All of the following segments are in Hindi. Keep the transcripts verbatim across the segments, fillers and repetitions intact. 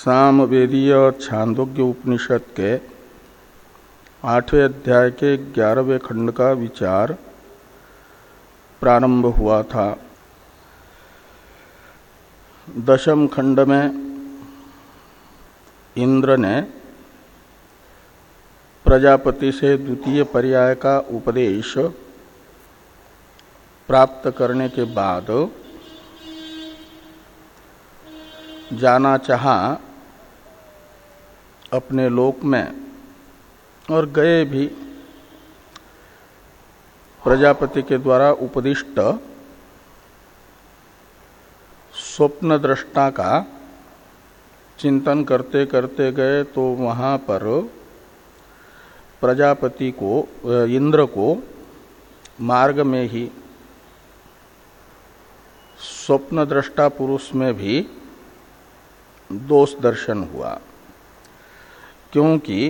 सामवेदीय छांदोग्य उपनिषद के आठवें अध्याय के ग्यारहवें खंड का विचार प्रारंभ हुआ था। दशम खंड में इंद्र ने प्रजापति से द्वितीय पर्याय का उपदेश प्राप्त करने के बाद जाना चाहा अपने लोक में और गए भी। प्रजापति के द्वारा उपदिष्ट स्वप्न दृष्टा का चिंतन करते करते गए तो वहां पर प्रजापति को इंद्र को मार्ग में ही स्वप्न दृष्टा पुरुष में भी दोष दर्शन हुआ, क्योंकि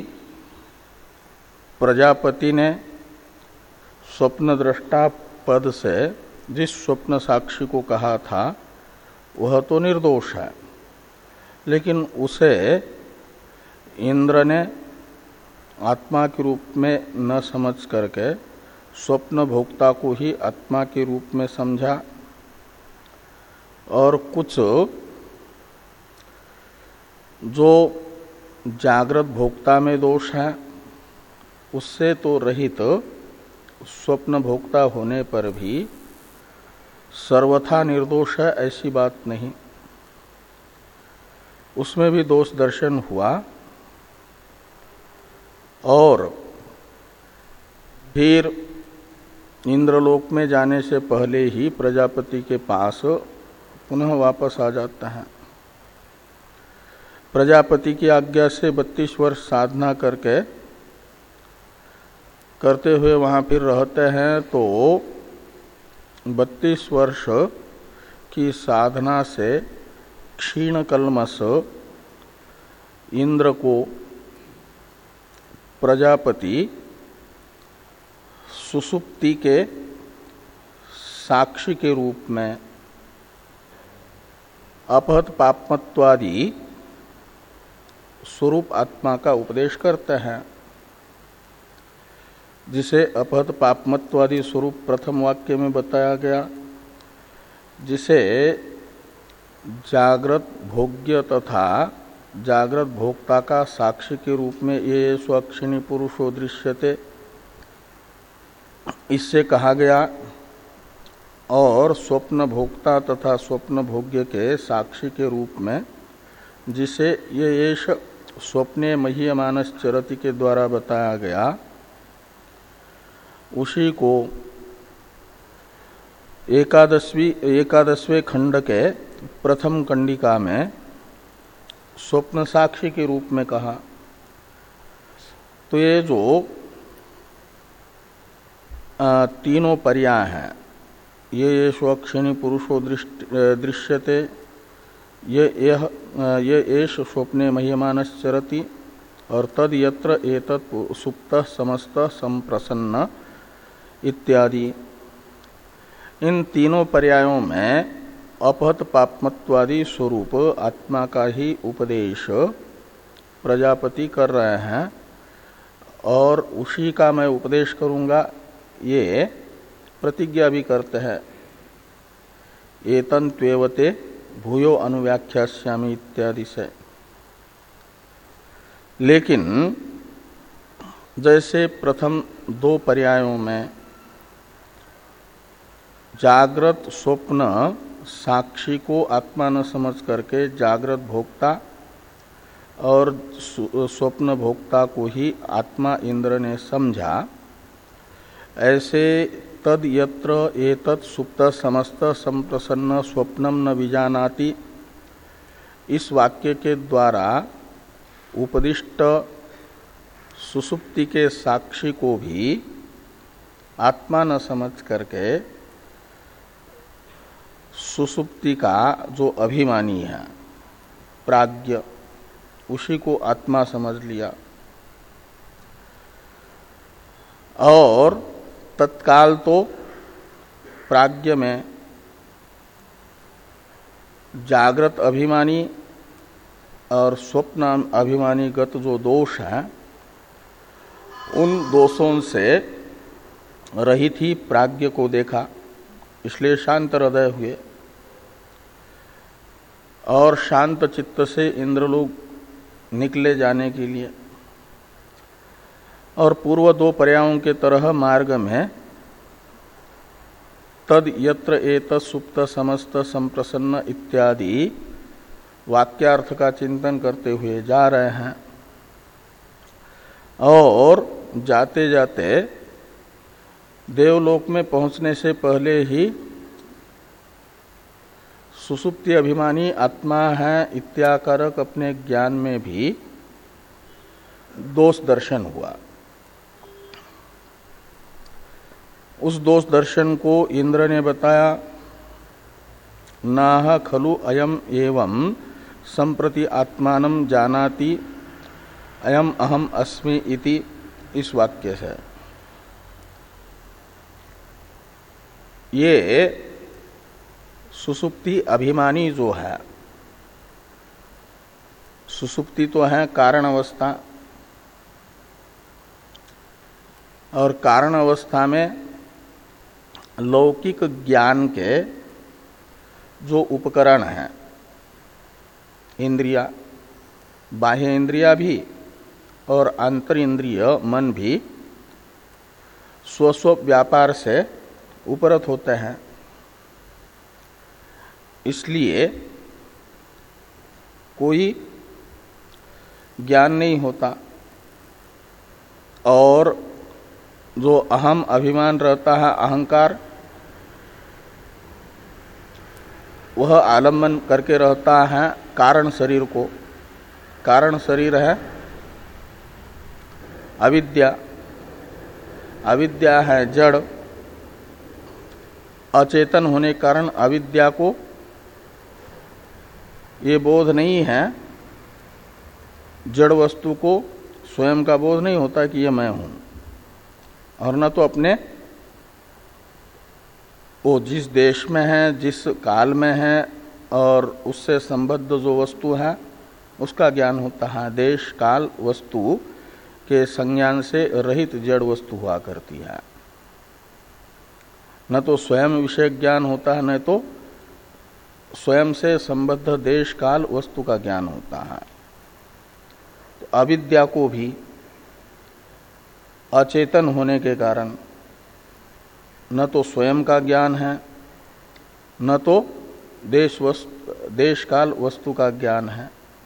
प्रजापति ने स्वप्न दृष्टा पद से जिस स्वप्न साक्षी को कहा था वह तो निर्दोष है, लेकिन उसे इंद्र ने आत्मा के रूप में न समझ करके स्वप्न भोक्ता को ही आत्मा के रूप में समझा और कुछ जो जागृत भोक्ता में दोष है उससे तो रहित तो स्वप्न भोक्ता होने पर भी सर्वथा निर्दोष है ऐसी बात नहीं, उसमें भी दोष दर्शन हुआ। और फिर इंद्रलोक में जाने से पहले ही प्रजापति के पास पुनः वापस आ जाता है। प्रजापति की आज्ञा से बत्तीस वर्ष साधना करके करते हुए वहां फिर रहते हैं, तो बत्तीस वर्ष की साधना से क्षीण कल्मष इंद्र को प्रजापति सुसुप्ति के साक्षी के रूप में अपहत पापमत्वादि स्वरूप आत्मा का उपदेश करते हैं, जिसे अपहत पापमत्वादि स्वरूप प्रथम वाक्य में बताया गया, जिसे जागृत भोग्य तथा जागृत भोक्ता का साक्षी के रूप में ये स्वक्षिणी पुरुषो दृश्यते इससे कहा गया, और स्वप्न भोक्ता तथा स्वप्न भोग्य के साक्षी के रूप में जिसे ये येष स्वप्ने मह्यमानस चरति के द्वारा बताया गया, उसी को एकादशवी एकादशवें खंड के प्रथम कंडिका में स्वप्न साक्षी के रूप में कहा। तो ये जो आ, तीनों पर्याय हैं, ये ये स्वक्षिणी पुरुषो दृश्यते, ये यह ये एष स्वप्ने मह्यमानस चरति और तद यत्र एतत् सुप्तः समस्तः संप्रसन्न इत्यादि। इन तीनों पर्यायों में अपहत पापमत्वादि स्वरूप आत्मा का ही उपदेश प्रजापति कर रहे हैं, और उसी का मैं उपदेश करूंगा ये प्रतिज्ञा भी करते हैं। एतं त्वेवते भूयो अनुव्याख्यास्यामि इत्यादि से। लेकिन जैसे प्रथम दो पर्यायों में जागृत स्वप्न साक्षी को आत्मा न समझ करके जागृत भोक्ता और स्वप्न भोक्ता को ही आत्मा इंद्र ने समझा, ऐसे तद यत्र एतत् सुप्त समस्त संप्रसन्न स्वप्नम न विजानाति इस वाक्य के द्वारा उपदिष्ट सुसुप्ति के साक्षी को भी आत्मा न समझ करके सुसुप्ति का जो अभिमानी है प्राज्ञ, उसी को आत्मा समझ लिया। और तत्काल तो प्राज्ञ में जागृत अभिमानी और स्वप्न अभिमानीगत जो दोष हैं उन दोषों से रहित ही प्राज्ञ को देखा, इसलिए शांत हृदय हुए और शांत चित्त से इंद्रलोक निकले जाने के लिए। और पूर्व दो पर्यायों के तरह मार्ग में तद यत्र एत सुप्त समस्त संप्रसन्न इत्यादि वाक्यार्थ का चिंतन करते हुए जा रहे हैं और जाते जाते देवलोक में पहुंचने से पहले ही सुसुप्ति अभिमानी आत्मा है इत्याकारक अपने ज्ञान में भी दोष दर्शन हुआ। उस दोष दर्शन को इंद्र ने बताया, नाह खलु अयम एवं संप्रति आत्मानं जानाति अयम अहम अस्मि इति, इस वाक्य से ये सुसुप्ति अभिमानी जो है, सुसुप्ति तो है कारण अवस्था, और कारण अवस्था में लौकिक ज्ञान के जो उपकरण हैं, इंद्रिया, बाह्य इंद्रिया भी और आंतर इंद्रिय मन भी स्वस्व व्यापार से उपरत होते हैं। इसलिए कोई ज्ञान नहीं होता और जो अहम अभिमान रहता है, अहंकार, वह आलम्बन करके रहता है कारण शरीर को। कारण शरीर है अविद्या, अविद्या है जड़, अचेतन होने के कारण अविद्या को ये बोध नहीं है, जड़ वस्तु को स्वयं का बोध नहीं होता कि ये मैं हूं, और न तो अपने वो जिस देश में है, जिस काल में है और उससे संबद्ध जो वस्तु है उसका ज्ञान होता है। देश काल वस्तु के संज्ञान से रहित जड़ वस्तु हुआ करती है। न तो स्वयं विषय ज्ञान होता है, न तो स्वयं से संबद्ध देश काल वस्तु का ज्ञान होता है। तो अविद्या को भी अचेतन होने के कारण न तो स्वयं का ज्ञान है, न तो देश वस्तु देश काल वस्तु का ज्ञान है।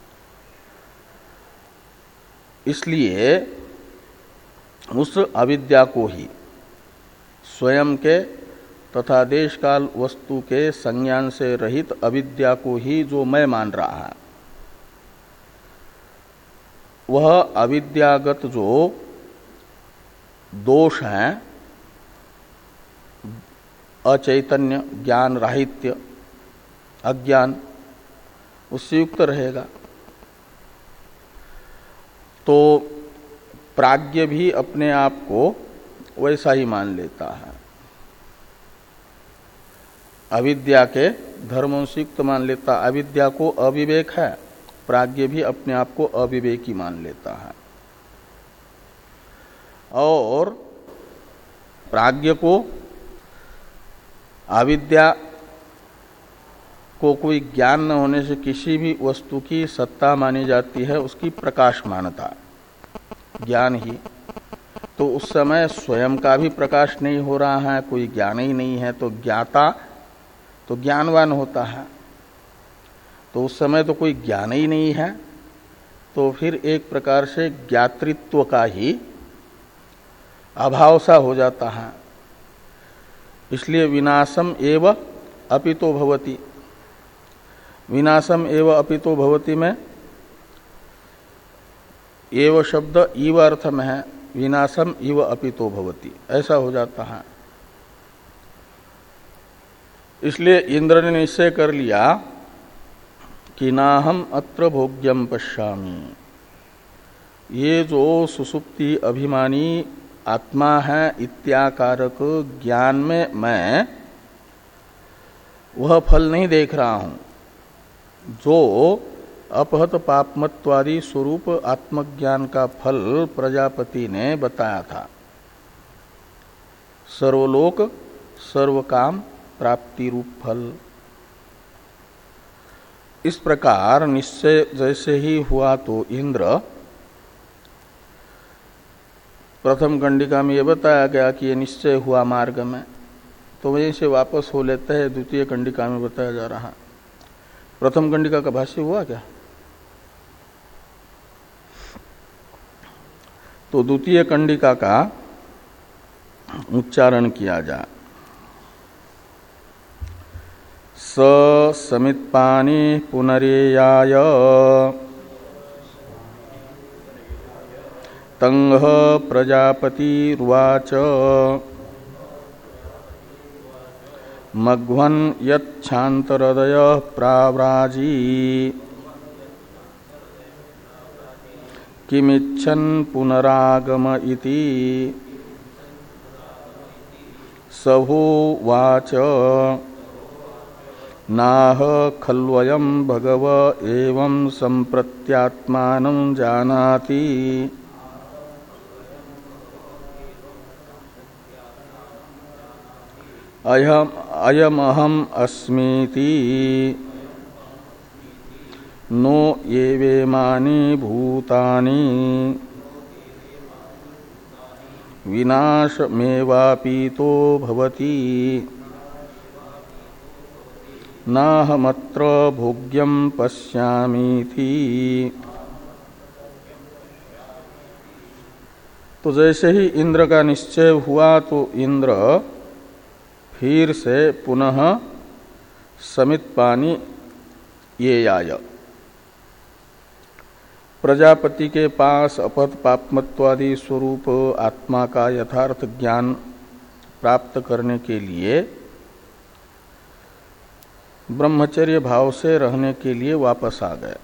इसलिए उस अविद्या को ही, स्वयं के तथा देश काल वस्तु के संज्ञान से रहित अविद्या को ही जो मैं मान रहा है, वह अविद्यागत जो दोष हैं, अचैतन्य, ज्ञान राहित्य, अज्ञान, उससे युक्त रहेगा। तो प्राज्ञ भी अपने आप को वैसा ही मान लेता है, अविद्या के धर्मों से युक्त मान लेता। अविद्या को अविवेक है, प्राज्ञ भी अपने आप को अविवेकी मान लेता है। और प्राज्ञ को अविद्या को कोई ज्ञान न होने से किसी भी वस्तु की सत्ता मानी जाती है, उसकी प्रकाशमानता, ज्ञान ही। तो उस समय स्वयं का भी प्रकाश नहीं हो रहा है, कोई ज्ञान ही नहीं है, तो ज्ञाता तो ज्ञानवान होता है। तो उस समय तो कोई ज्ञान ही नहीं है, तो फिर एक प्रकार से ज्ञातृत्व का ही अभाव सा हो जाता है। इसलिए विनाशम एव अपितो भवति, विनाशम एव अपितो भवति में एव शब्द इव अर्थ में है, विनाशम इव अपितो भवति, ऐसा हो जाता है। इसलिए इंद्र ने निश्चय कर लिया कि नाहम अत्र भोग्यम पश्यामि, ये जो सुसुप्ति अभिमानी आत्मा है इत्याकारक ज्ञान में मैं वह फल नहीं देख रहा हूं जो अपहत पापमत्वादि स्वरूप आत्मज्ञान का फल प्रजापति ने बताया था। सर्वलोक सर्वकाम प्राप्ति रूप फल। इस प्रकार निश्चय जैसे ही हुआ तो इंद्र, प्रथम कंडिका में यह बताया गया कि ये निश्चय हुआ मार्ग में, तो वहीं से वापस हो लेते हैं द्वितीय कंडिका में बताया जा रहा। प्रथम कंडिका का भाष्य हुआ क्या? तो द्वितीय कंडिका का उच्चारण किया जाए। स समित्पानि पुनरेयाय तंग प्रजापतिर्वाच मघ्वन् यच्छान्तहृदयः प्राव्राजी किमिच्छन् पुनरागम इति सहोवाच नाह खल्वयं भगव एवं सम्प्रत्यात्मानं जानाति अयम अयमहम अस्मीति नो एवेमानि भूतानि विनाशमेवापीतो भवति नाहमत्र भोग्यं पश्यामीति। तो जैसे ही इंद्र का निश्चय हुआ तो इंद्र फिर से पुनः समित्पानि ये आय, प्रजापति के पास अपहत पापमत्वादि स्वरूप आत्मा का यथार्थ ज्ञान प्राप्त करने के लिए ब्रह्मचर्य भाव से रहने के लिए वापस आ गए।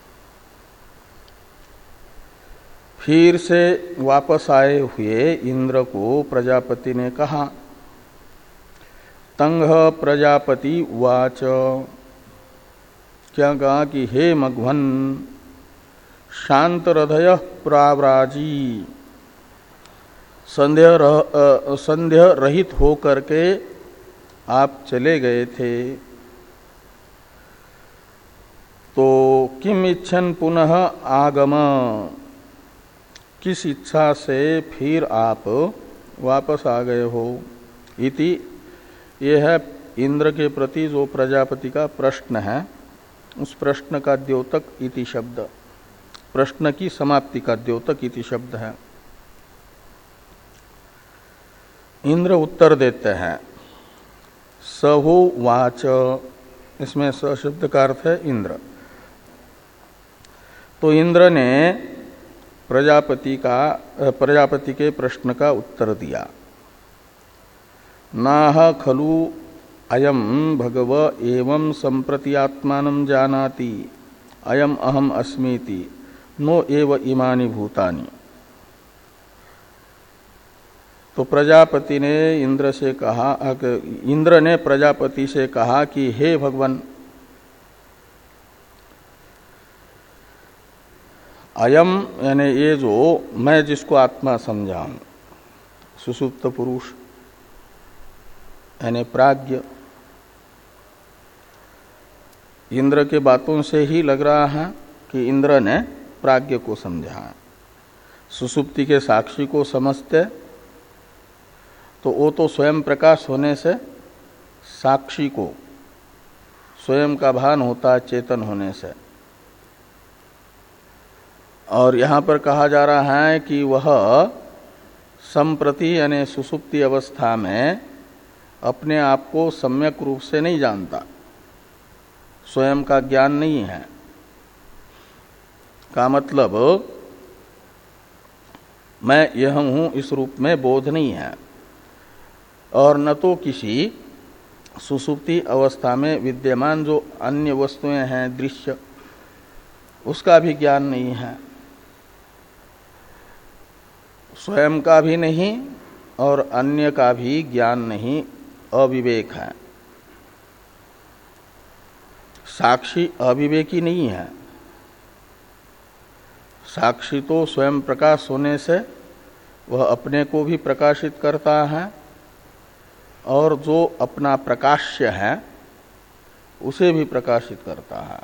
फिर से वापस आए हुए इंद्र को प्रजापति ने कहा, तंग प्रजापति उवाच, क्या कहा कि हे मघ्वन शांत हृदय प्राव्राजी, संदेह रह, संदेह रहित होकर के आप चले गए थे, तो किम इच्छन पुनः आगम, किस इच्छा से फिर आप वापस आ गए हो। इति, यह है इंद्र के प्रति जो प्रजापति का प्रश्न है, उस प्रश्न का द्योतक इति शब्द, प्रश्न की समाप्ति का द्योतक इति शब्द है। इंद्र उत्तर देते हैं, सहो वाच, इसमें स शब्द का अर्थ है इंद्र। तो इंद्र ने प्रजापति का प्रजापति के प्रश्न का उत्तर दिया। नाह खलु अयम भगव एवं संप्रति आत्मानं जानाति अयम अहम अस्मीति नो एव इमानि भूतानि। तो प्रजापति ने इंद्र से कहा, इंद्र ने प्रजापति से कहा कि हे भगवान, अयम यानी ये जो मैं जिसको आत्मा समझा हूं, सुसुप्त पुरुष यानी प्राज्ञ, इंद्र के बातों से ही लग रहा है कि इंद्र ने प्राज्ञ को समझा। सुसुप्ति के साक्षी को समझते तो वो तो स्वयं प्रकाश होने से साक्षी को स्वयं का भान होता है चेतन होने से। और यहाँ पर कहा जा रहा है कि वह संप्रति यानी सुसुप्ति अवस्था में अपने आप को सम्यक रूप से नहीं जानता, स्वयं का ज्ञान नहीं है। का मतलब मैं यह हूं इस रूप में बोध नहीं है, और न तो किसी सुसुप्ति अवस्था में विद्यमान जो अन्य वस्तुएं हैं दृश्य, उसका भी ज्ञान नहीं है, स्वयं का भी नहीं और अन्य का भी ज्ञान नहीं, अविवेक है। साक्षी अविवेकी नहीं है, साक्षी तो स्वयं प्रकाश होने से वह अपने को भी प्रकाशित करता है और जो अपना प्रकाश्य है उसे भी प्रकाशित करता है।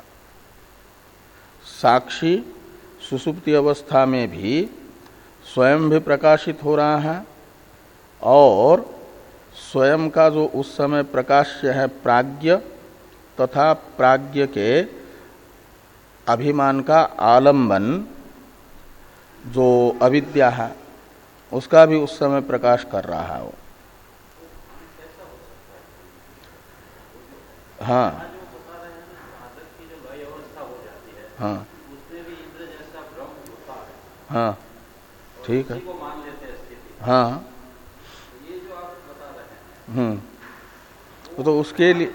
साक्षी सुषुप्ति अवस्था में भी स्वयं भी प्रकाशित हो रहा है और स्वयं का जो उस समय प्रकाश्य है प्राज्ञ तथा प्राज्ञ के अभिमान का आलंबन जो अविद्या है उसका भी उस समय प्रकाश कर रहा है वो। हाँ हाँ हाँ ठीक है। हाँ हम्म तो उसके लिए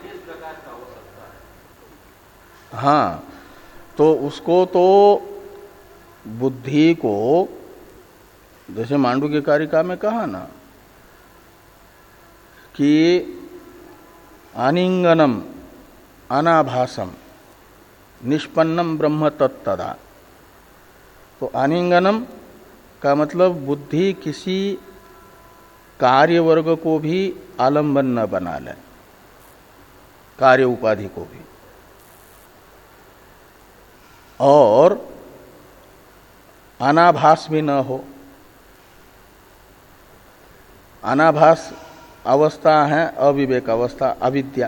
हाँ तो उसको तो बुद्धि को जैसे मांडुक्य कारिका में कहा ना कि आनिंगनम अनाभासम निष्पन्नम ब्रह्म तत्तदा। तो आनिंगनम का मतलब बुद्धि किसी कार्य वर्ग को भी आलंबन न बना ले, कार्य उपाधि को भी, और अनाभास भी न हो। अनाभास अवस्था है अविवेक अवस्था, अविद्या।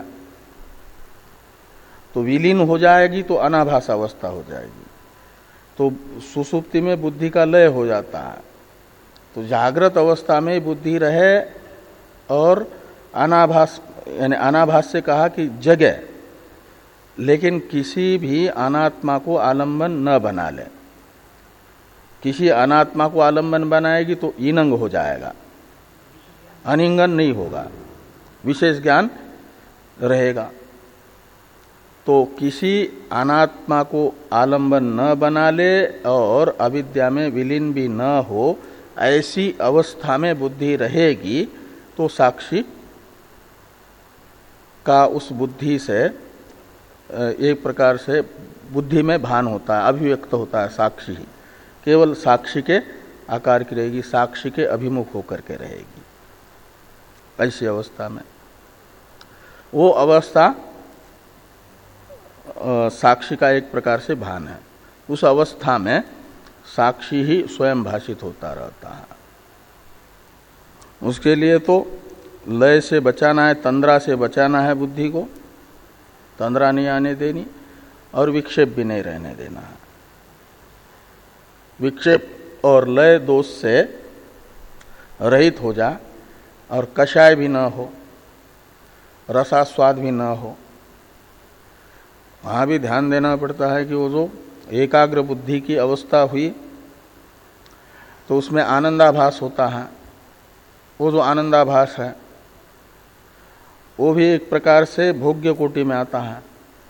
तो विलीन हो जाएगी तो अनाभास अवस्था हो जाएगी। तो सुषुप्ति में बुद्धि का लय हो जाता है। तो जागृत अवस्था में बुद्धि रहे और अनाभास, यानी अनाभास से कहा कि जगे, लेकिन किसी भी अनात्मा को आलंबन न बना ले। किसी अनात्मा को आलंबन बनाएगी तो ईनंग हो जाएगा, अनिंगन नहीं होगा, विशेष ज्ञान रहेगा। तो किसी अनात्मा को आलंबन न बना ले और अविद्या में विलीन भी न हो, ऐसी अवस्था में बुद्धि रहेगी तो साक्षी का उस बुद्धि से एक प्रकार से बुद्धि में भान होता है, अभिव्यक्त होता है। साक्षी ही केवल साक्षी के आकार की रहेगी, साक्षी के अभिमुख होकर के रहेगी। ऐसी अवस्था में वो अवस्था साक्षी का एक प्रकार से भान है। उस अवस्था में साक्षी ही स्वयं भाषित होता रहता है। उसके लिए तो लय से बचाना है, तंद्रा से बचाना है बुद्धि को, तंद्रा नहीं आने देनी और विक्षेप भी नहीं रहने देना है। विक्षेप और लय दोष से रहित हो जा और कषाय भी न हो, रसास्वाद भी न हो। वहाँ भी ध्यान देना पड़ता है कि वो जो एकाग्र बुद्धि की अवस्था हुई तो उसमें आनंदाभास होता है। वो जो आनंदाभास है वो भी एक प्रकार से भोग्य कोटि में आता है।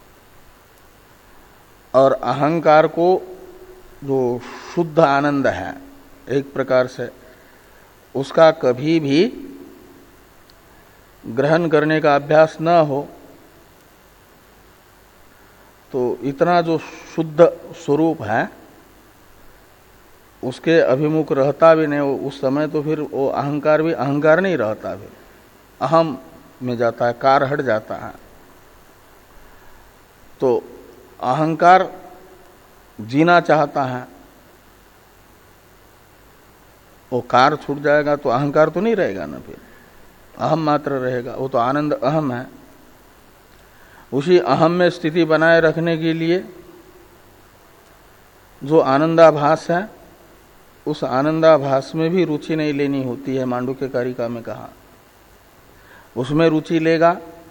और अहंकार को जो शुद्ध आनंद है एक प्रकार से, उसका कभी भी ग्रहण करने का अभ्यास न हो तो इतना जो शुद्ध स्वरूप है उसके अभिमुख रहता भी नहीं उस समय, तो फिर वो अहंकार भी अहंकार नहीं रहता, फिर अहम में जाता है, कार हट जाता है। तो अहंकार जीना चाहता है, वो कार छूट जाएगा तो अहंकार तो नहीं रहेगा ना, फिर अहम मात्र रहेगा। वो तो आनंद अहम है। उसी अहम में स्थिति बनाए रखने के लिए जो आनंदाभास है उस आनंदाभास में भी रुचि नहीं लेनी होती है। मांडुक्य कारिका में कहा उसमें रुचि लेगा,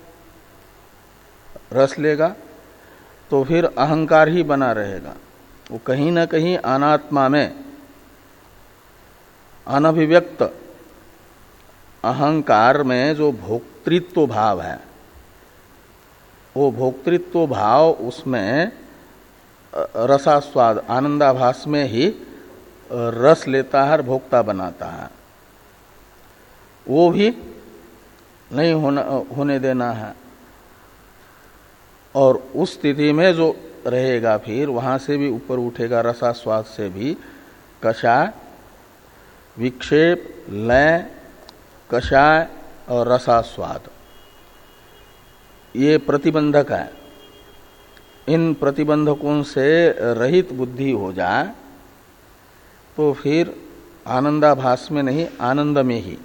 रस लेगा तो फिर अहंकार ही बना रहेगा। वो कहीं ना कहीं अनात्मा में अनभिव्यक्त अहंकार में जो भोक्तृत्व भाव है, वो भोक्तृत्व भाव उसमें रसास्वाद आनंदाभास में ही रस लेता है और भोक्ता बनाता है। वो भी नहीं होना होने देना है। और उस स्थिति में जो रहेगा, फिर वहां से भी ऊपर उठेगा रसास्वाद से भी कषाय, विक्षेप, लय, कषाय और रसास्वाद, ये प्रतिबंधक है। इन प्रतिबंधकों से रहित बुद्धि हो जाए तो फिर आनंदाभास में नहीं, आनंद में ही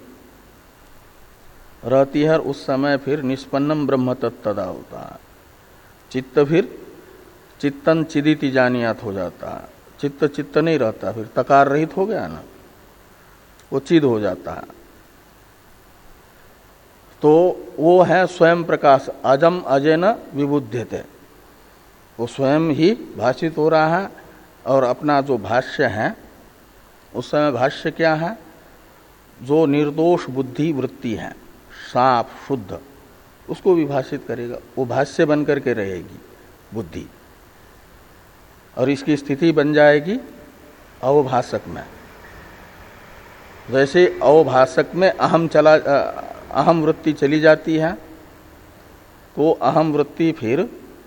रहती है। उस समय फिर निष्पन्नम ब्रह्म तत्तदा होता है। चित्त फिर चित्तन चिदिति जानियात हो जाता है। चित्त चित्त नहीं रहता, फिर तकार रहित हो गया ना, वो चिद हो जाता है। तो वो है स्वयं प्रकाश, अजम अजेन विबुध्यते, वो स्वयं ही भाषित हो रहा है। और अपना जो भाष्य है उस समय भाष्य क्या है, जो निर्दोष बुद्धि वृत्ति है, साफ शुद्ध, उसको विभाषित करेगा। वो भाष्य बन करके रहेगी बुद्धि, और इसकी स्थिति बन जाएगी अवभाषक में। जैसे अवभाषक में अहम चला अहम वृत्ति चली जाती है, तो अहम वृत्ति फिर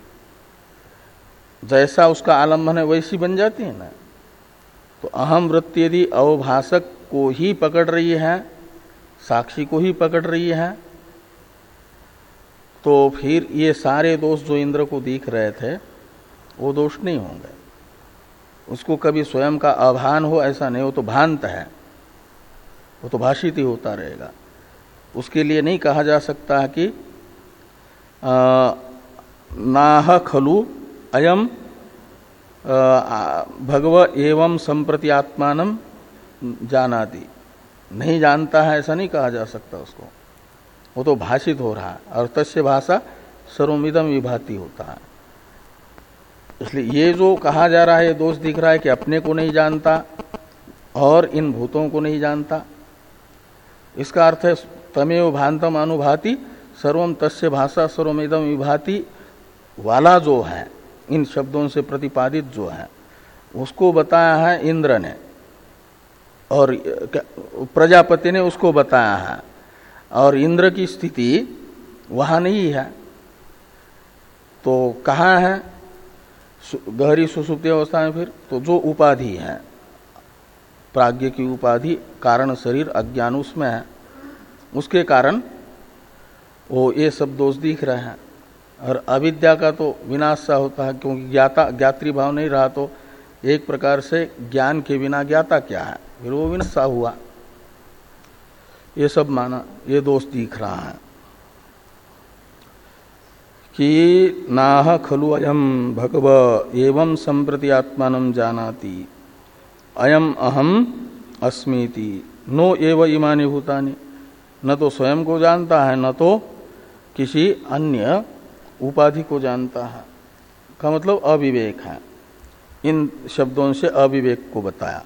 जैसा उसका आलम्बन है वैसी बन जाती है ना। तो अहम वृत्ति यदि अवभाषक को ही पकड़ रही है, साक्षी को ही पकड़ रही है, तो फिर ये सारे दोष जो इंद्र को दिख रहे थे वो दोष नहीं होंगे। उसको कभी स्वयं का अभान हो ऐसा नहीं, हो तो भ्रांत है, वो तो भाषित ही होता रहेगा। उसके लिए नहीं कहा जा सकता है कि नाह खलु अयम भगव एवं संप्रति आत्मानम जानाति, नहीं जानता है ऐसा नहीं कहा जा सकता उसको, वो तो भाषित हो रहा है। और तस्य भाषा सर्वमिदं विभाति होता है। इसलिए ये जो कहा जा रहा है, ये दोष दिख रहा है कि अपने को नहीं जानता और इन भूतों को नहीं जानता। इसका अर्थ है तमेव भांतम अनुभाति सर्वम तस्य भाषा सर्वमिदं विभाति वाला जो है, इन शब्दों से प्रतिपादित जो है, उसको बताया है इंद्र ने और प्रजापति ने उसको बताया है। और इंद्र की स्थिति वहां नहीं है, तो कहाँ है गहरी सुसुप्ति अवस्था में? फिर तो जो उपाधि है, प्राज्ञ की उपाधि, कारण शरीर अज्ञान उसमें है, उसके कारण वो ये सब दोष दिख रहे हैं। और अविद्या का तो विनाश सा होता है, क्योंकि ज्ञाता ज्ञात्री भाव नहीं रहा, तो एक प्रकार से ज्ञान के बिना ज्ञाता क्या है, फिर वो विनाश सा हुआ। ये सब माना, ये दोष दिख रहा है कि नाह खलु अयम भगव एवं संप्रति आत्मानं जानाति अयम अहम अस्मीति नो एव इमानि भूतानि। न तो स्वयं को जानता है, न तो किसी अन्य उपाधि को जानता है। का मतलब अविवेक है। इन शब्दों से अविवेक को बताया।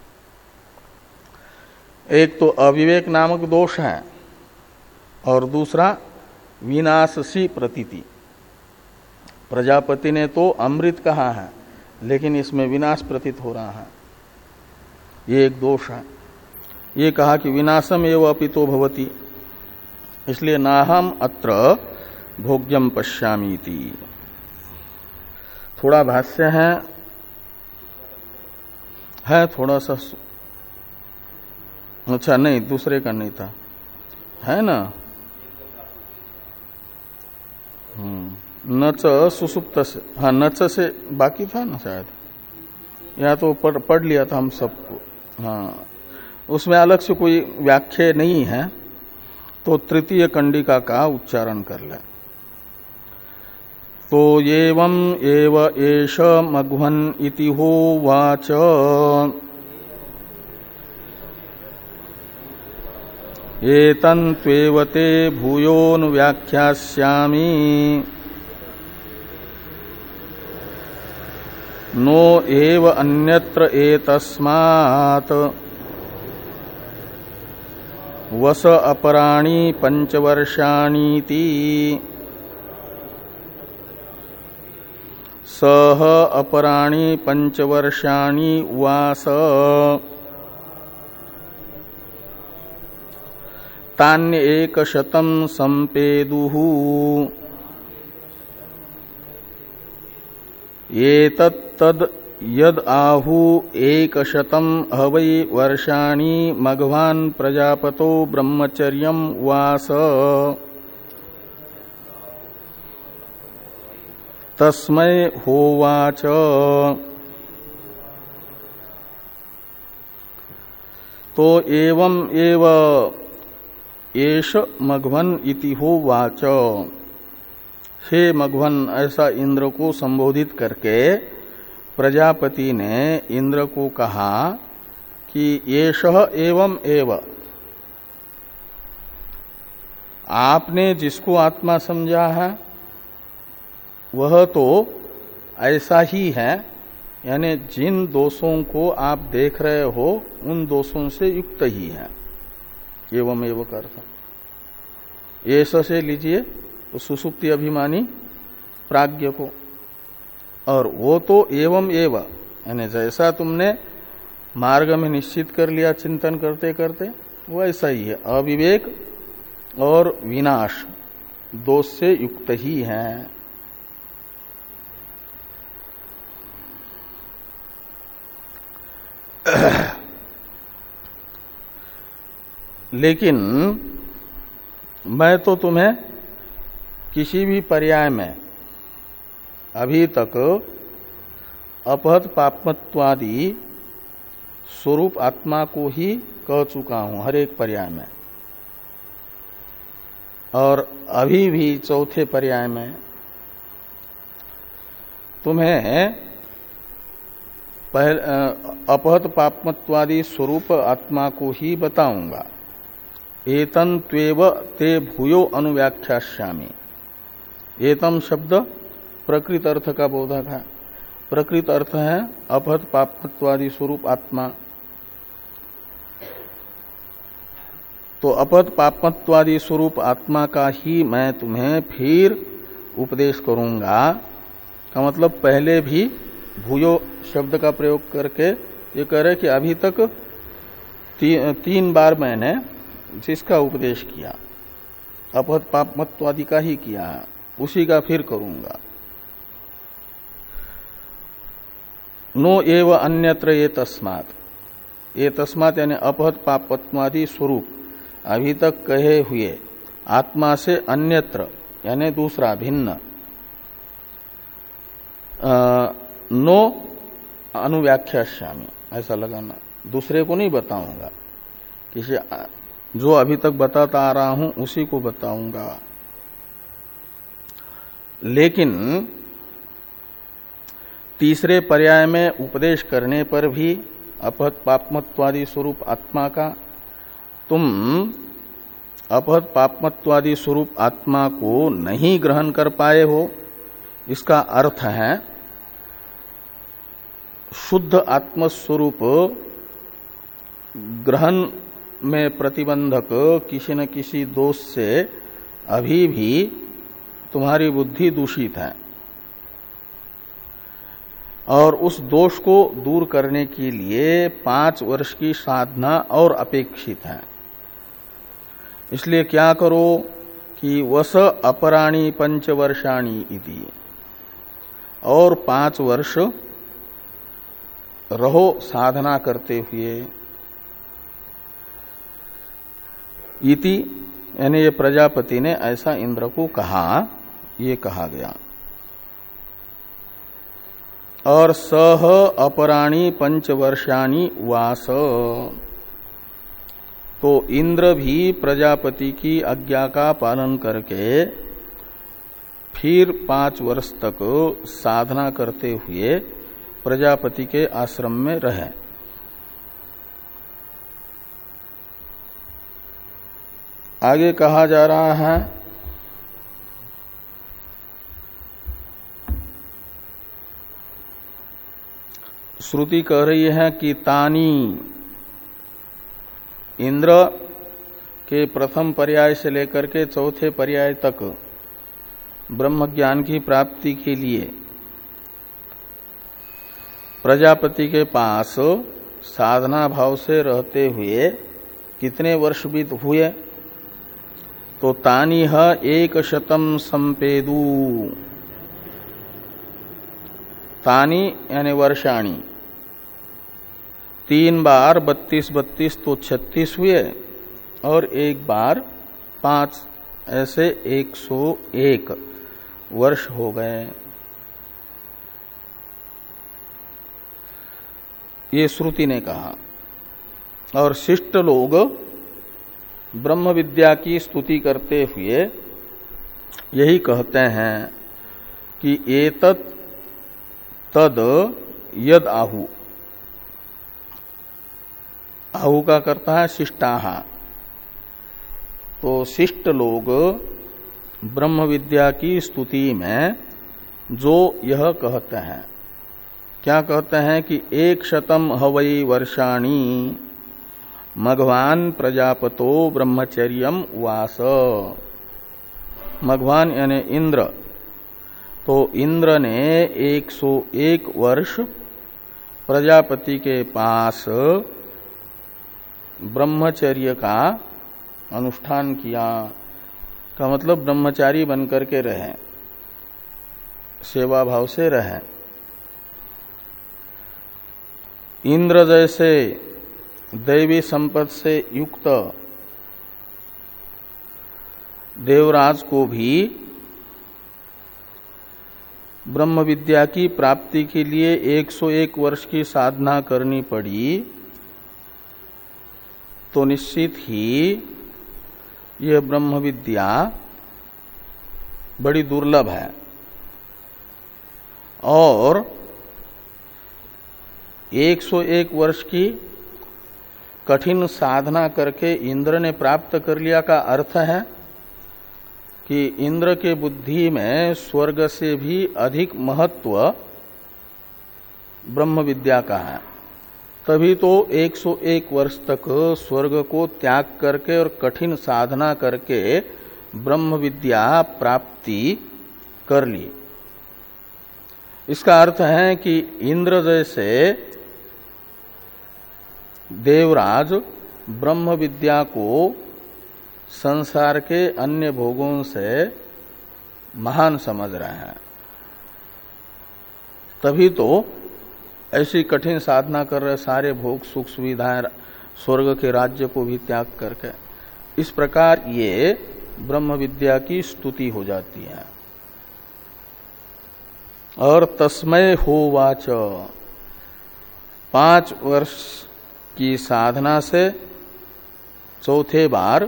एक तो अविवेक नामक दोष है और दूसरा विनाशसी प्रतीति। प्रजापति ने तो अमृत कहा है, लेकिन इसमें विनाश प्रतीत हो रहा है, ये एक दोष है। ये कहा कि विनाशम एव अपितो भवति, इसलिए नाहम अत्र भोग्यम पश्यामीति। थोड़ा भाष्य है है थोड़ा सा, अच्छा नहीं, दूसरे का नहीं था, है ना। हम्म नच सुसुप्त से, हाँ नच से बाकी था ना शायद, या तो पढ़ पढ़ लिया था हम सबको। हाँ, उसमें अलग से कोई व्याख्या नहीं है, तो तृतीय कंडिका का उच्चारण कर ले। तो एवं एव एष मघ्वन इति होवाच एतन्त्वेव ते भूयोन व्याख्यास्यामि नो एव अन्यत्र एतस्मात् वस अपराणि पंचवर्षाणीति सह अपराणि पंचवर्षाणि वास तान्य एकशतं संपेदुः एतत्तद यद आहु एक शतम हवै वर्षाणि मघवान प्रजापतो ब्रह्मचर्यम वास तस्मै होवाच। तो एवं एव एष मघवन इति होवाच। हे मघवन, ऐसा इंद्र को संबोधित करके प्रजापति ने इंद्र को कहा कि एषः एवं एव, आपने जिसको आत्मा समझा है वह तो ऐसा ही है, यानी जिन दोषों को आप देख रहे हो उन दोषों से युक्त ही है। एवं एव का अर्थ ऐसा से लीजिए तो सुसुप्ति अभिमानी प्राज्ञ को, और वो तो एवं एव, यानी जैसा तुमने मार्ग में निश्चित कर लिया चिंतन करते करते वैसा ही है, अविवेक और विनाश दोष से युक्त ही है। लेकिन मैं तो तुम्हें किसी भी पर्याय में अभी तक अपहत पापमत्वादि स्वरूप आत्मा को ही कह चुका हूं हर एक पर्याय में, और अभी भी चौथे पर्याय में तुम्हें पहले अपहत पापमत्वादि स्वरूप आत्मा को ही बताऊंगा। एतं त्वेव ते भूयो अनुव्याख्यास्यामि। एतम शब्द प्रकृत अर्थ का बोधक है। प्रकृत अर्थ है अपहत पापमत्वादि स्वरूप आत्मा। तो अपहत पापमत्वादि स्वरूप आत्मा का ही मैं तुम्हें फिर उपदेश करूंगा, का मतलब पहले भी भूयो शब्द का प्रयोग करके ये कह रहे कि अभी तक ती, तीन बार मैंने जिसका उपदेश किया अपहत पापमत्वादि का ही किया है, उसी का फिर करूंगा। नो एव अन्यत्र ये तस्मात्, ये तस्मात् यानी अपहत पापमत्वादि स्वरूप अभी तक कहे हुए आत्मा से अन्यत्र यानी दूसरा भिन्न नो अनुव्याख्यास्यामि, ऐसा लगाना, दूसरे को नहीं बताऊंगा, किसी जो अभी तक बताता आ रहा हूं उसी को बताऊंगा। लेकिन तीसरे पर्याय में उपदेश करने पर भी अपहत पापमत्वादि स्वरूप आत्मा का तुम अपहत पापमत्वादि स्वरूप आत्मा को नहीं ग्रहण कर पाए हो। इसका अर्थ है शुद्ध आत्मस्वरूप ग्रहण में प्रतिबंधक किसी न किसी दोष से अभी भी तुम्हारी बुद्धि दूषित है, और उस दोष को दूर करने के लिए पांच वर्ष की साधना और अपेक्षित है। इसलिए क्या करो कि वस अपराणी पंचवर्षाणी इति, और पांच वर्ष रहो साधना करते हुए। इति यानी ये प्रजापति ने ऐसा इंद्र को कहा, ये कहा गया। और सह अपराणी पंचवर्षाणी वास, तो इंद्र भी प्रजापति की आज्ञा का पालन करके फिर पांच वर्ष तक साधना करते हुए प्रजापति के आश्रम में रहे। आगे कहा जा रहा है श्रुति कह रही है कि तानी, इंद्र के प्रथम पर्याय से लेकर के चौथे पर्याय तक ब्रह्म ज्ञान की प्राप्ति के लिए प्रजापति के पास साधना भाव से रहते हुए कितने वर्ष बीत हुए? तो तानिह एक शतम संपेदु, तानी यानी वर्षाणी, तीन बार बत्तीस बत्तीस तो छत्तीस हुए और एक बार पांच, ऐसे एक सौ एक वर्ष हो गए। ये श्रुति ने कहा। और शिष्ट लोग ब्रह्म विद्या की स्तुति करते हुए यही कहते हैं कि एतत् तद यद आहु, आहु का करता है शिष्टाह, तो शिष्ट लोग ब्रह्म विद्या की स्तुति में जो यह कहते हैं, क्या कहते हैं कि एक शतम हवई वर्षाणी मघवान प्रजापतो ब्रह्मचर्यम उवास। मघवान यानी इंद्र, तो इंद्र ने एक सौ एक वर्ष प्रजापति के पास ब्रह्मचर्य का अनुष्ठान किया, का मतलब ब्रह्मचारी बनकर के रहे, सेवा भाव से रहे। इंद्र जैसे दैवी संपत्ति से युक्त देवराज को भी ब्रह्म विद्या की प्राप्ति के लिए एक सौ एक वर्ष की साधना करनी पड़ी, तो निश्चित ही यह ब्रह्म विद्या बड़ी दुर्लभ है। और एक सौ एक वर्ष की कठिन साधना करके इंद्र ने प्राप्त कर लिया का अर्थ है कि इंद्र के बुद्धि में स्वर्ग से भी अधिक महत्व ब्रह्म विद्या का है। तभी तो एक सौ एक वर्ष तक स्वर्ग को त्याग करके और कठिन साधना करके ब्रह्म विद्या प्राप्ति कर ली। इसका अर्थ है कि इंद्र जैसे देवराज ब्रह्म विद्या को संसार के अन्य भोगों से महान समझ रहे हैं, तभी तो ऐसी कठिन साधना कर रहे, सारे भोग सुख सुविधाएं स्वर्ग के राज्य को भी त्याग करके। इस प्रकार ये ब्रह्म विद्या की स्तुति हो जाती है। और तस्मै होवाच, पांच वर्ष की साधना से चौथे बार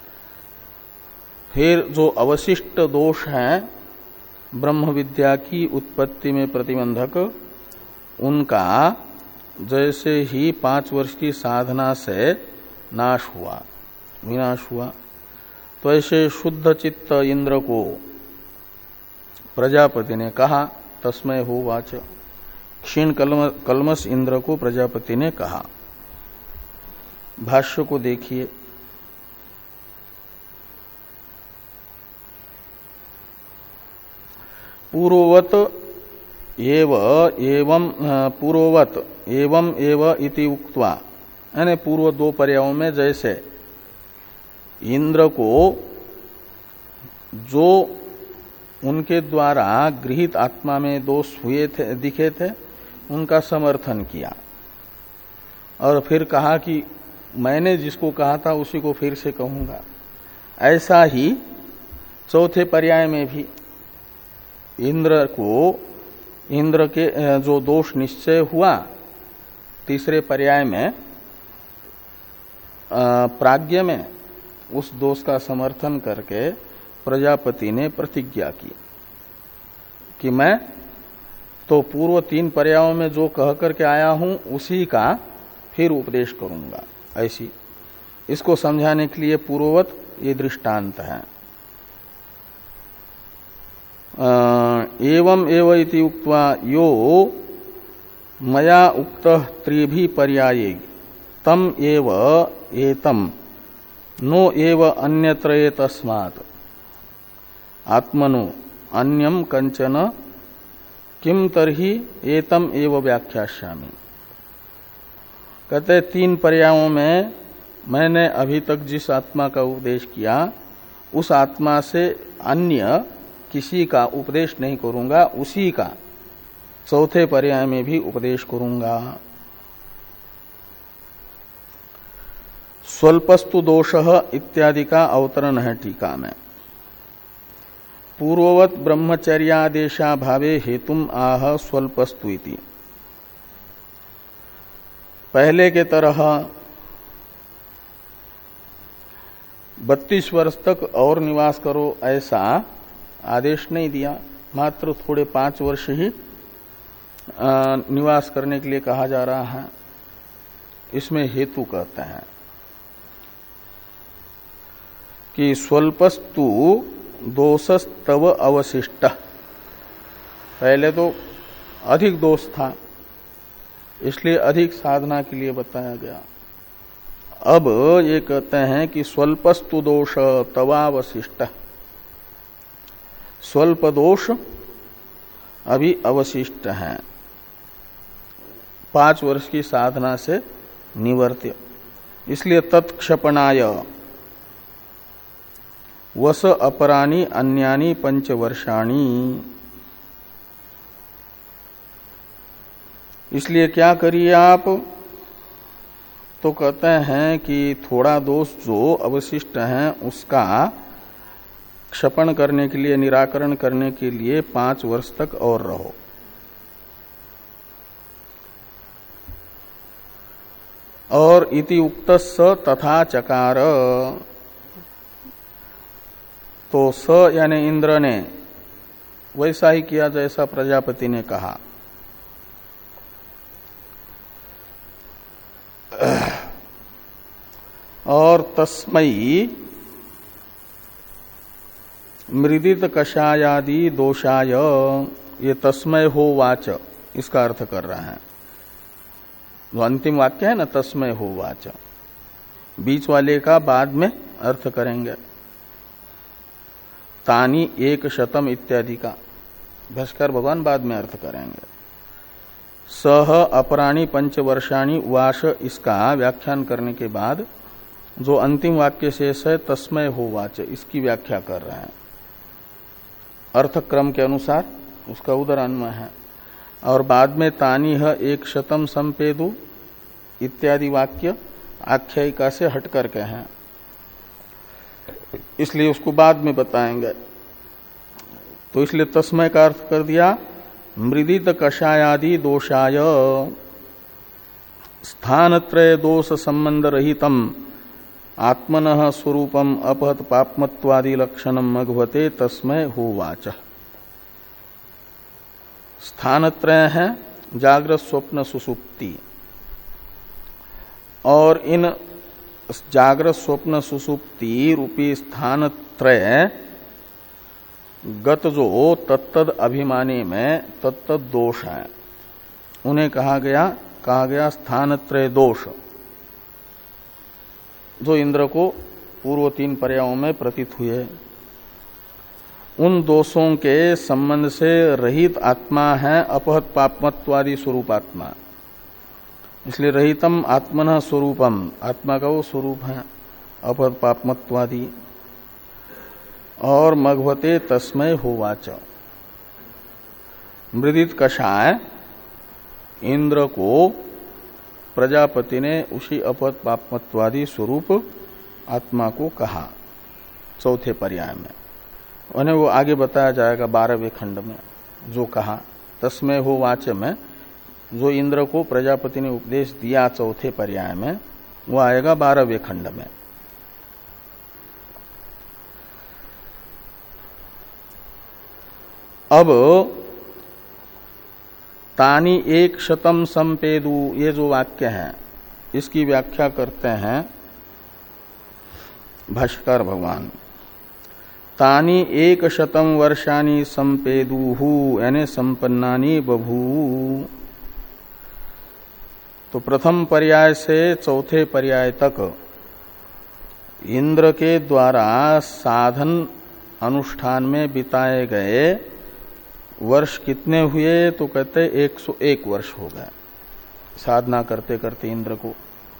फिर जो अवशिष्ट दोष हैं ब्रह्म विद्या की उत्पत्ति में प्रतिबंधक, उनका जैसे ही पांच वर्ष की साधना से नाश हुआ, विनाश हुआ, तो ऐसे शुद्ध चित्त इंद्र को प्रजापति ने कहा तस्मै होवाच। क्षीण कल्मष इंद्र को प्रजापति ने कहा। भाष्य को देखिए। पूर्ववत एव एवं पूर्ववत एवं एव इति उक्त्वा, यानी पूर्व दो पर्यायों में जैसे इंद्र को जो उनके द्वारा गृहीत आत्मा में दोष हुए थे, दिखे थे, उनका समर्थन किया और फिर कहा कि मैंने जिसको कहा था उसी को फिर से कहूंगा। ऐसा ही चौथे पर्याय में भी इंद्र को, इंद्र के जो दोष निश्चय हुआ, तीसरे पर्याय में प्राज्ञ में उस दोष का समर्थन करके प्रजापति ने प्रतिज्ञा की कि मैं तो पूर्व तीन पर्यायों में जो कह करके आया हूं उसी का फिर उपदेश करूंगा। ऐसी इसको समझाने के लिए पूर्ववत ये दृष्टांत है। एवं एव इति उक्त्वा यो मया उक्तः त्रिभि पर्याये तम एव एतम नो एव अन्यत्र एतस्मात् आत्मनो अन्यम कंचन किम तरहि एतम एव व्याख्यास्यामि। कहते तीन पर्यायों में मैंने अभी तक जिस आत्मा का उपदेश किया उस आत्मा से अन्य किसी का उपदेश नहीं करूंगा, उसी का चौथे पर्याय में भी उपदेश करूंगा। स्वल्पस्तु दोषः इत्यादि का अवतरण है टीका में। पूर्ववत ब्रह्मचर्यादेशा भावे हेतुम आह स्वल्पस्तु इति। पहले के तरह बत्तीस वर्ष तक और निवास करो ऐसा आदेश नहीं दिया, मात्र थोड़े पांच वर्ष ही निवास करने के लिए कहा जा रहा है। इसमें हेतु कहते हैं कि स्वल्पस्तु दोषस्तव अवशिष्ट। पहले तो अधिक दोष था, इसलिए अधिक साधना के लिए बताया गया। अब ये कहते हैं कि स्वल्पस्तु दोष तवावशिष्ट। स्वल्प दोष अभी अवशिष्ट है, पांच वर्ष की साधना से निवर्त्य। इसलिए तत्क्षपणाय वस अपरानी अन्यानी पंचवर्षाणी। इसलिए क्या करिए आप, तो कहते हैं कि थोड़ा दोष जो अवशिष्ट है उसका क्षपण करने के लिए, निराकरण करने के लिए पांच वर्ष तक और रहो। और इति उक्त स तथा चकार, तो स यानी इंद्र ने वैसा ही किया जैसा प्रजापति ने कहा। और तस्मै मृदित कषायादि दोषाय, ये तस्मय हो वाच इसका अर्थ कर रहा है। जो अंतिम वाक्य है ना, तस्मय हो वाच, बीच वाले का बाद में अर्थ करेंगे। तानी एक शतम इत्यादि का भास्कर भगवान बाद में अर्थ करेंगे। सह अपराणी पंचवर्षाणी वाश, इसका व्याख्यान करने के बाद जो अंतिम वाक्य शेष है तस्मय हो वाच, इसकी व्याख्या कर रहे हैं अर्थक्रम के अनुसार, उसका उदर अन्वय है। और बाद में तानी है एक शतम संपेदु इत्यादि वाक्य आख्यायिका से हट करके हैं, इसलिए उसको बाद में बताएंगे। तो इसलिए तस्मय का अर्थ कर दिया मृदित कषायादि दोषाय स्थानत्रय दोष संबंध रहितम आत्मनः स्वरूपम अपहत पापमत्वादि लक्षणम मघवते तस्मय होवाच। स्थानत्रय है जागृत स्वप्न सुसुप्ति, और इन जागृत स्वप्न सुसुप्ति रूपी स्थानत्रय गत जो तत्तद अभिमानी में तत्तद दोष है, उन्हें कहा गया कहा गया स्थानत्रय दोष, जो इंद्र को पूर्व तीन पर्यायों में प्रतीत हुए। उन दोषों के संबंध से रहित आत्मा है अपहत पापमत्वादि स्वरूपात्मा, इसलिए रहितम आत्मनः स्वरूपम, आत्मा का वो स्वरूप है अपहत पापमत्वादि। और मघवते तस्मय होवाच, मृदित कषाय इंद्र को प्रजापति ने उसी अपहत पापमत्वादि स्वरूप आत्मा को कहा चौथे पर्याय में। उन्हें वो आगे बताया जाएगा बारहवें खंड में, जो कहा तस्मय हो वाच में, जो इंद्र को प्रजापति ने उपदेश दिया चौथे पर्याय में, वो आएगा बारहवें खंड में। अब तानी एक शतम संपेदु, ये जो वाक्य है इसकी व्याख्या करते हैं भाष्यकार भगवान। तानी एक शतम वर्षानी संपेदुहु यानी संपन्नानी बभू। तो प्रथम पर्याय से चौथे पर्याय तक इंद्र के द्वारा साधन अनुष्ठान में बिताए गए वर्ष कितने हुए, तो कहते एक सौ एक वर्ष हो गए साधना करते करते इंद्र को।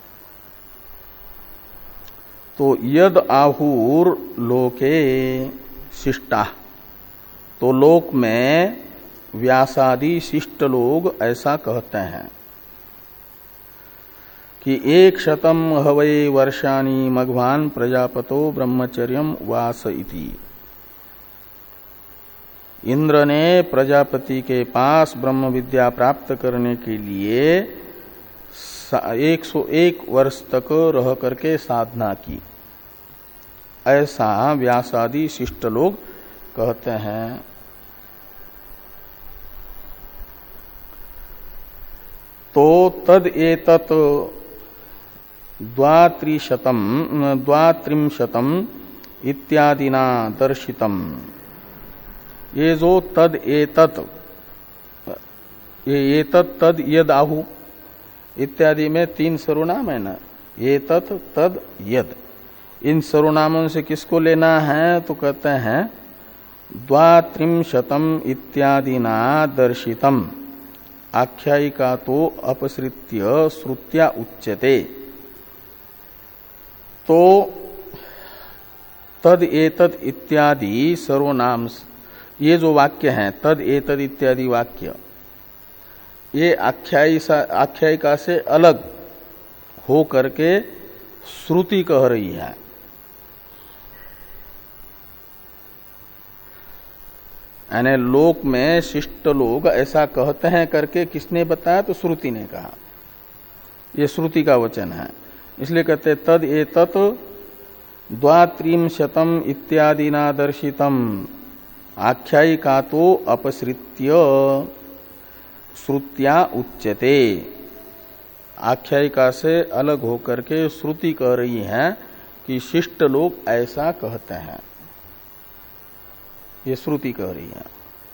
तो यद आहुर लोके शिष्टा, तो लोक में व्यासादि शिष्ट लोग ऐसा कहते हैं कि एक शतम हवै वर्षाणि मघवान प्रजापतो ब्रह्मचर्यम वास इति। इंद्र ने प्रजापति के पास ब्रह्म विद्या प्राप्त करने के लिए एक सौ एक वर्ष तक रह करके साधना की, ऐसा व्यासादि शिष्ट लोग कहते हैं। तो तद एतत् द्वात्रिशतम द्वात्रिंशतम इत्यादिना दर्शितम। ये जो तद एतत्, ये एतत् तद यद आहु इत्यादि में तीन सर्वनाम है ना, एतत् तद यद। इन सर्वनामों से किसको लेना है? तो कहते हैं द्वात्रिंशतम इत्यादिना दर्शितम आख्यायिका तो अपसृत्य श्रुत्या उच्यते। तो तद एतद इत्यादि सर्वनाम, ये जो वाक्य हैं तद एतद इत्यादि वाक्य, ये आख्यायिका से अलग हो करके श्रुति कह रही है। यानी लोक में शिष्ट लोग ऐसा कहते हैं करके किसने बताया? तो श्रुति ने कहा। ये श्रुति का वचन है, इसलिए कहते तद एतत् द्वात्रिंशतम इत्यादिना दर्शितम आख्यायिका तो अपसृत्य श्रुत्या उच्यते। आख्यायिका से अलग होकर के श्रुति कह रही है कि शिष्ट लोग ऐसा कहते हैं, ये श्रुति कह रही है।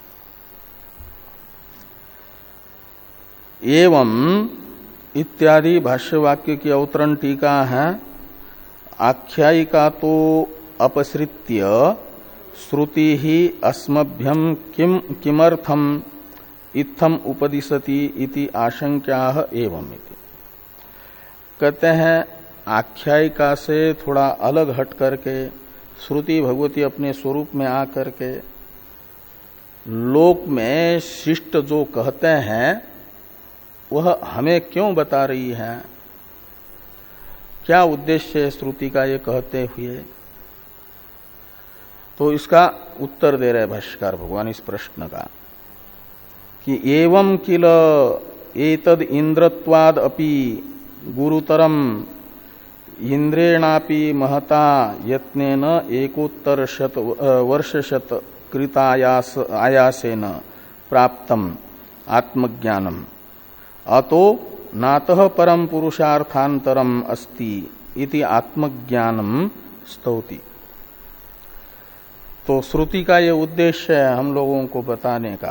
एवं इत्यादि भाष्यवाक्य की अवतरण टीका है। आख्यायिका तो अपसृत्य श्रुति ही अस्मभ्यम किम किमर्थम इत्थम उपदिशति इति आशंक्याः एवं इति। कहते हैं आख्यायिका से थोड़ा अलग हट करके श्रुति भगवती अपने स्वरूप में आकर के लोक में शिष्ट जो कहते हैं वह हमें क्यों बता रही है? क्या उद्देश्य है श्रुति का ये कहते हुए? तो इसका उत्तर दे रहे भाष्यकार भगवान इस प्रश्न का कि एवं किल एतद इंद्रत्वाद अपि गुरुतरम इंद्रेणापि महता यत्नेन एकोत्तर शत वर्ष शत कृतायास आयासेन प्राप्तम आत्मज्ञानम अतो नातः परम पुरुषार्थांतरम अस्ति इति आत्मज्ञानम स्तौति। तो श्रुति का ये उद्देश्य है हम लोगों को बताने का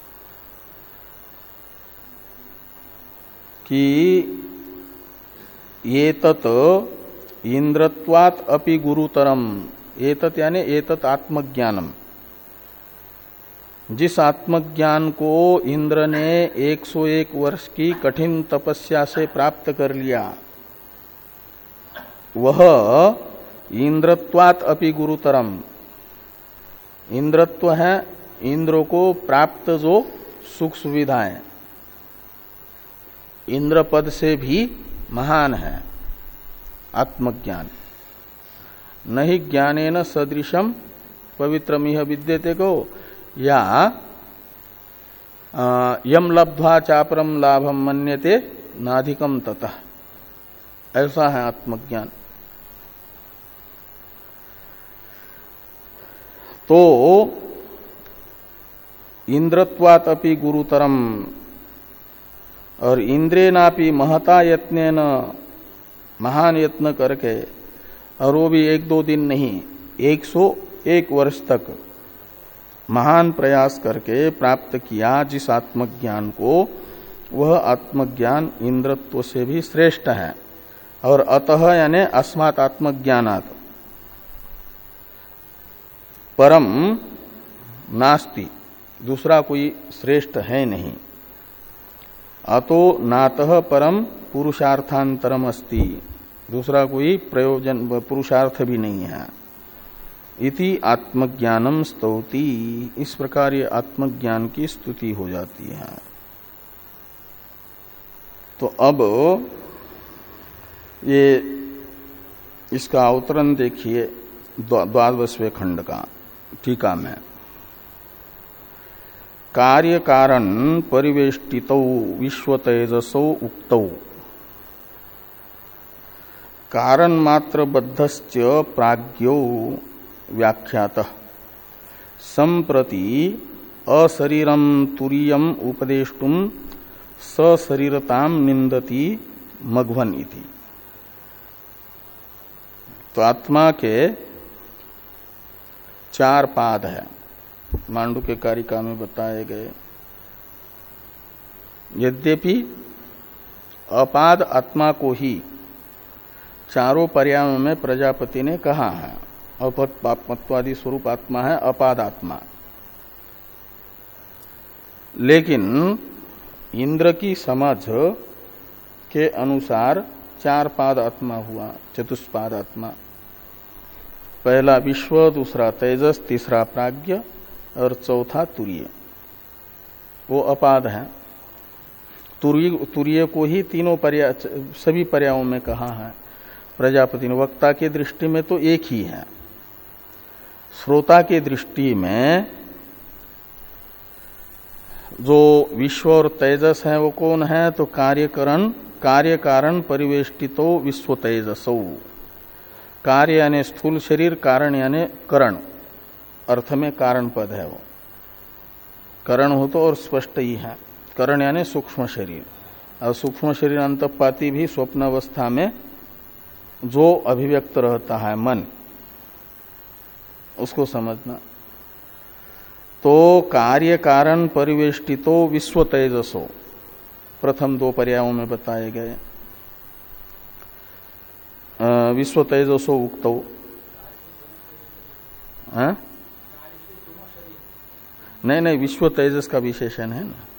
कि एतत् इंद्रत्वात् अपि गुरुतरम, एतत् यानी एतत् आत्मज्ञानम, जिस आत्मज्ञान को इंद्र ने एक सौ एक वर्ष की कठिन तपस्या से प्राप्त कर लिया, वह इंद्रत्वात् अपि गुरुतरम, इंद्रत्व है इंद्र को प्राप्त जो सुख सुविधाएं, इंद्र पद से भी महान है आत्मज्ञान। नहीं ज्ञानेन सदृशम पवित्रमिह विद्यते को, या यम लब्ध्वा चापरम लाभम मन्यते नाधिकम ततः, ऐसा है आत्मज्ञान। तो इंद्रत्वात् अपि गुरुतरम, और इंद्रेनापि महता यत्नेन, महान यत्न करके, और वो भी एक दो दिन नहीं एक सौ एक वर्ष तक महान प्रयास करके प्राप्त किया जिस आत्मज्ञान को, वह आत्मज्ञान इंद्रत्व से भी श्रेष्ठ है। और अतः यानी अस्मात् आत्मज्ञानात् परम नास्ति, दूसरा कोई श्रेष्ठ है नहीं। अतो नातः परम पुरुषार्थांतरम अस्ति, दूसरा कोई प्रयोजन पुरुषार्थ भी नहीं है। इति आत्मज्ञानम स्तौति, इस प्रकार ये आत्मज्ञान की स्तुति हो जाती है। तो अब ये इसका अवतरण देखिए द्वादशवें खंड का टीका में। कार्य कारण परिवेष्टितौ विश्व तेजसौ उक्तौ कारण मात्र बद्धश्च प्राज्ञो व्याख्यातः संप्रति अशरीरम तुरीयम उपदेष्टुम सशरीरताम निंदति मघवन इति। तो आत्मा के चार पाद है, मांडू के कारिका में बताए गए। यद्यपि अपाद आत्मा को ही चारों पर्यायों में प्रजापति ने कहा है, अपद पापमत्वादि स्वरूप आत्मा है अपाद आत्मा, लेकिन इंद्र की समझ के अनुसार चार पाद आत्मा हुआ, चतुष्पाद आत्मा। पहला विश्व, दूसरा तेजस, तीसरा प्राज्ञ और चौथा तुरीय, वो अपाद है। तुरीय तुरीय को ही तीनों पर्याय सभी पर्यायों में कहा है। प्रजापति ने वक्ता की दृष्टि में तो एक ही है, श्रोता की दृष्टि में जो विश्व और तेजस है वो कौन है? तो कार्यकरण कार्य कारण परिवेष्टितो विश्व तेजसौ। कार्य यानी स्थूल शरीर, कारण यानी करण, अर्थ में कारण पद है वो। करण हो तो और स्पष्ट ही है। करण यानी सूक्ष्म शरीर, और सूक्ष्म शरीर अंतःपाती भी स्वप्न अवस्था में जो अभिव्यक्त रहता है मन, उसको समझना। तो कार्य कारण परिवेष्टितो विश्व तेजसो प्रथम दो पर्यायों में बताए गए। विश्व तेजसो उक्तो, नहीं नहीं विश्व तेजस का विशेषण है ना,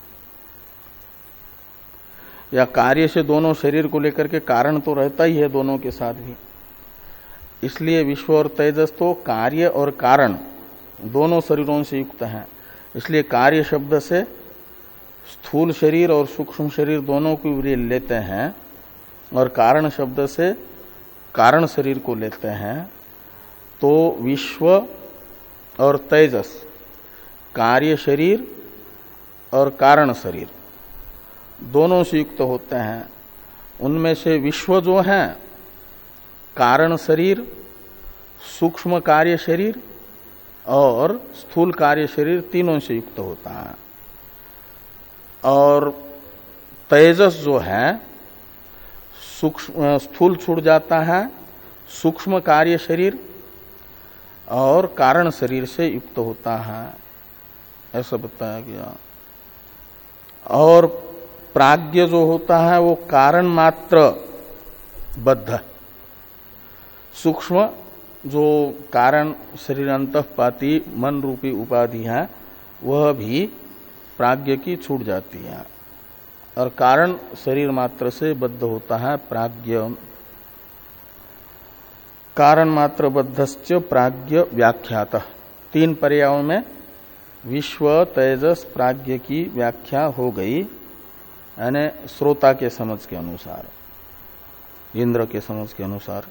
या कार्य से दोनों शरीर को लेकर के कारण तो रहता ही है दोनों के साथ भी, इसलिए विश्व और तेजस तो कार्य और कारण दोनों शरीरों से युक्त हैं। इसलिए कार्य शब्द से स्थूल शरीर और सूक्ष्म शरीर दोनों को लेते हैं, और कारण शब्द से कारण शरीर को लेते हैं। तो विश्व और तेजस कार्य शरीर और कारण शरीर दोनों से युक्त होते हैं। उनमें से विश्व जो है कारण शरीर, सूक्ष्म कार्य शरीर और स्थूल कार्य शरीर तीनों से युक्त होता है, और तेजस जो है सूक्ष्म स्थूल छूट जाता है, सूक्ष्म कार्य शरीर और कारण शरीर से युक्त होता है, ऐसा बताया गया। और प्राज्ञ जो होता है वो कारण मात्र बद्ध, सूक्ष्म जो कारण शरीर अंतःपाती मन रूपी उपाधि है वह भी प्राज्ञ की छूट जाती है, और कारण शरीर मात्र से बद्ध होता है प्राज्ञ। कारण मात्र बद्धश्च प्राज्ञ व्याख्यातः, तीन पर्यायों में विश्व तेजस प्राज्ञ की व्याख्या हो गई, यानी श्रोता के समझ के अनुसार, इंद्र के समझ के अनुसार।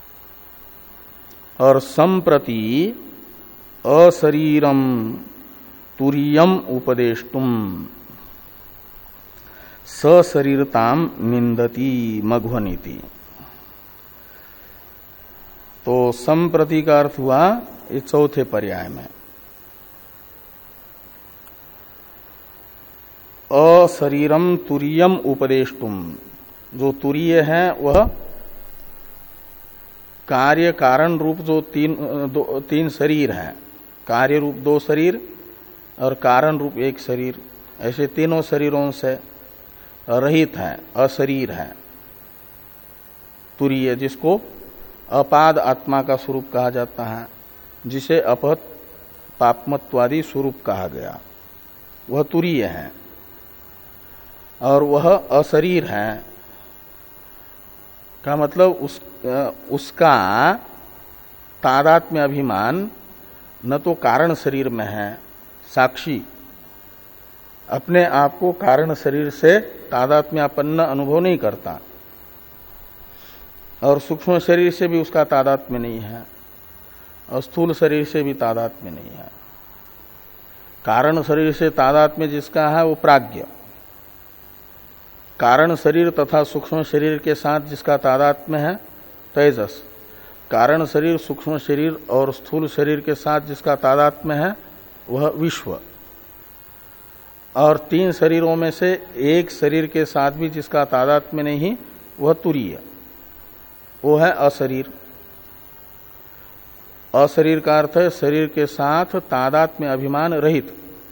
और संप्रति अशरीरम तुरीयम उपदेष्टुम सशरीरताम निंदति मघवनीति। तो संप्रति का अर्थ हुआ ये चौथे पर्याय में, अशरीरम तुरीयम उपदेष्टुम। जो तुरीय है वह कार्य कारण रूप जो तीन दो तीन शरीर हैं, कार्य रूप दो शरीर और कारण रूप एक शरीर, ऐसे तीनों शरीरों से रहित है, अशरीर है तुरीय, जिसको अपाद आत्मा का स्वरूप कहा जाता है, जिसे अपहत पापमत्वादि स्वरूप कहा गया, वह तुरीय है। और वह अशरीर है का मतलब उस उसका तादात्म्य अभिमान न तो कारण शरीर में है, साक्षी अपने आप को कारण शरीर से तादात्म्यापन्न अनुभव नहीं करता, और सूक्ष्म शरीर से भी उसका तादात्म्य नहीं है, और स्थूल शरीर से भी तादात्म्य नहीं है। कारण शरीर से तादात्म्य जिसका है वो प्राज्ञ, कारण शरीर तथा सूक्ष्म शरीर के साथ जिसका तादात्म्य है तेजस, कारण शरीर, सूक्ष्म शरीर और स्थूल शरीर के साथ जिसका तादात्म्य है वह विश्व, और तीन शरीरों में से एक शरीर के साथ भी जिसका तादात्म्य नहीं वह तुरीय, वो है अशरीर। अशरीर का अर्थ है शरीर के साथ तादात्म्य अभिमान रहित।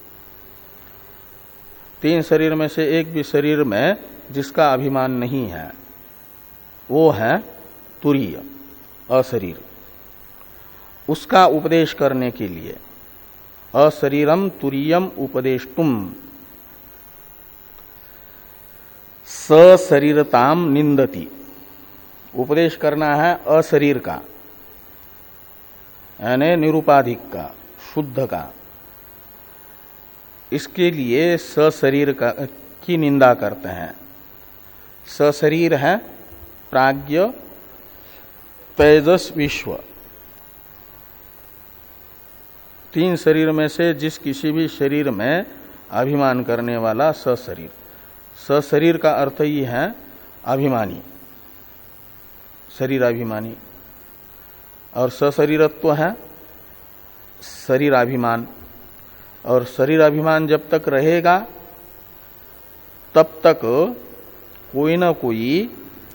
तीन शरीर में से एक भी शरीर में जिसका अभिमान नहीं है वो है तुरीय, अशरीर। उसका उपदेश करने के लिए अशरीरम तुरीयम उपदेष्टुम सशरीरताम निंदति। उपदेश करना है अशरीर का, यानी निरुपाधिक का, शुद्ध का। इसके लिए सशरीर का की निंदा करते हैं। सशरीर है प्राज्ञ तेजस विश्व। तीन शरीर में से जिस किसी भी शरीर में अभिमान करने वाला सशरीर। सशरीर का अर्थ ही है अभिमानी, शरीराभिमानी, और सशरीरत्व है शरीराभिमान। और शरीराभिमान जब तक रहेगा तब तक कोई ना कोई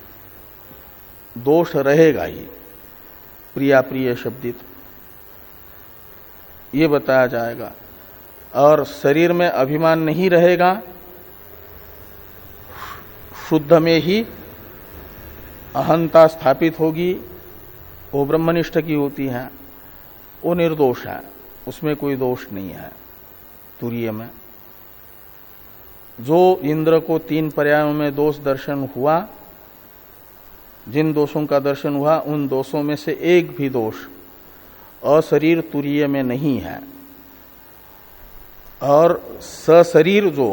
दोष रहेगा ही, प्रिया प्रिय शब्दित ये बताया जाएगा। और शरीर में अभिमान नहीं रहेगा, शुद्ध में ही अहंता स्थापित होगी, वो ब्रह्मनिष्ठ की होती है, वो निर्दोष है, उसमें कोई दोष नहीं है तुरीय में। जो इंद्र को तीन पर्यायों में दोष दर्शन हुआ, जिन दोषों का दर्शन हुआ उन दोषों में से एक भी दोष अशरीर तुरीय में नहीं है। और सशरीर जो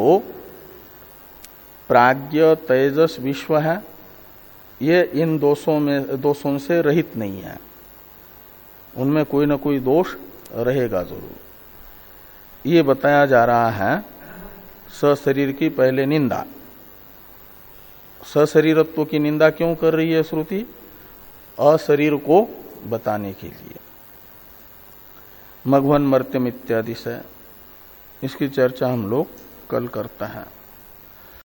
प्राज्ञ तेजस विश्व है ये इन दोषों में दोषों से रहित नहीं है, उनमें कोई ना कोई दोष रहेगा जरूर। ये बताया जा रहा है सशरीर की पहले निंदा। सशरीरत्व की निंदा क्यों कर रही है श्रुति? अशरीर को बताने के लिए। मघवन मर्त्यम इत्यादि से इसकी चर्चा हम लोग कल करते हैं।